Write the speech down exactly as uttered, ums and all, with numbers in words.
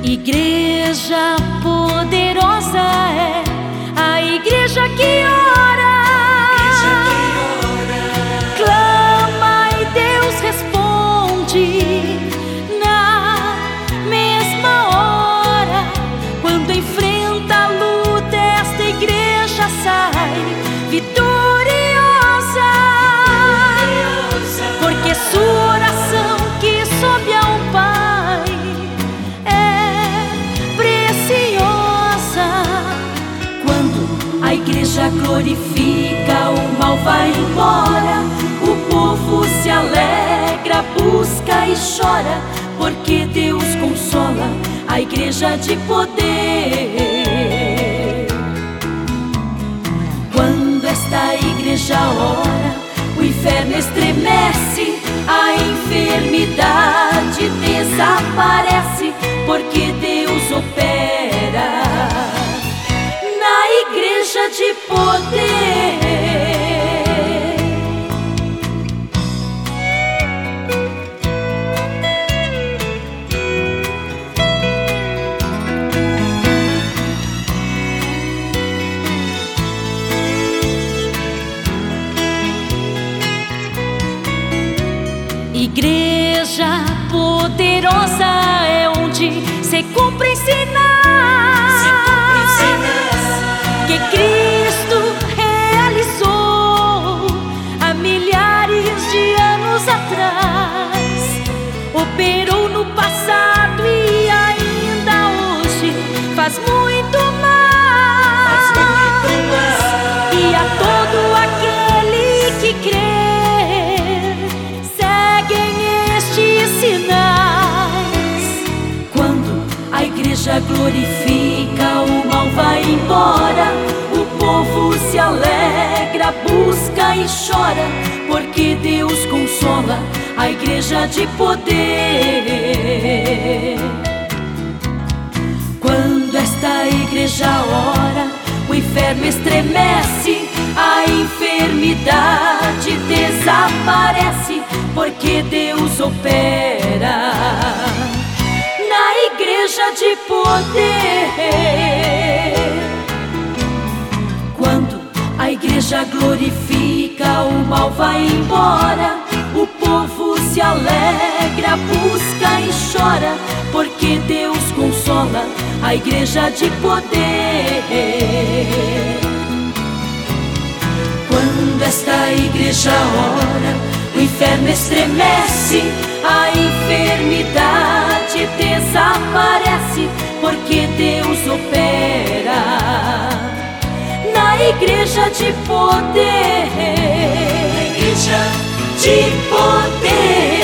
Igreja poderosa é a igreja que ora, clama e Deus responde na mesma hora. Quando enfrenta a luta, esta igreja sai vitoriosa, porque sua oração que sobe ao Pai é preciosa. Quando a igreja glorifica, o mal vai embora, o povo se alegra, busca e chora, porque Deus consola a igreja de poder. Quando esta igreja ora, o inferno estremece, a enfermidade desaparece, porque Deus opera na igreja de poder. Igreja poderosa é onde se cumpre ensinar, se cumpre ensinar que Cristo realizou há milhares de anos atrás. Operou no passado e ainda hoje faz muito mais, faz muito mais. E a todo aquele que crê glorifica, o mal vai embora, o povo se alegra, busca e chora, porque Deus consola a igreja de poder. Quando esta igreja ora, o inferno estremece, a enfermidade desaparece, porque Deus opera na igreja de poder. Quando a igreja glorifica, o mal vai embora, o povo se alegra, busca e chora, porque Deus consola a igreja de poder. Quando esta igreja ora, o inferno estremece, a enfermidade desaparece, porque Deus opera na igreja de poder. Na igreja de poder.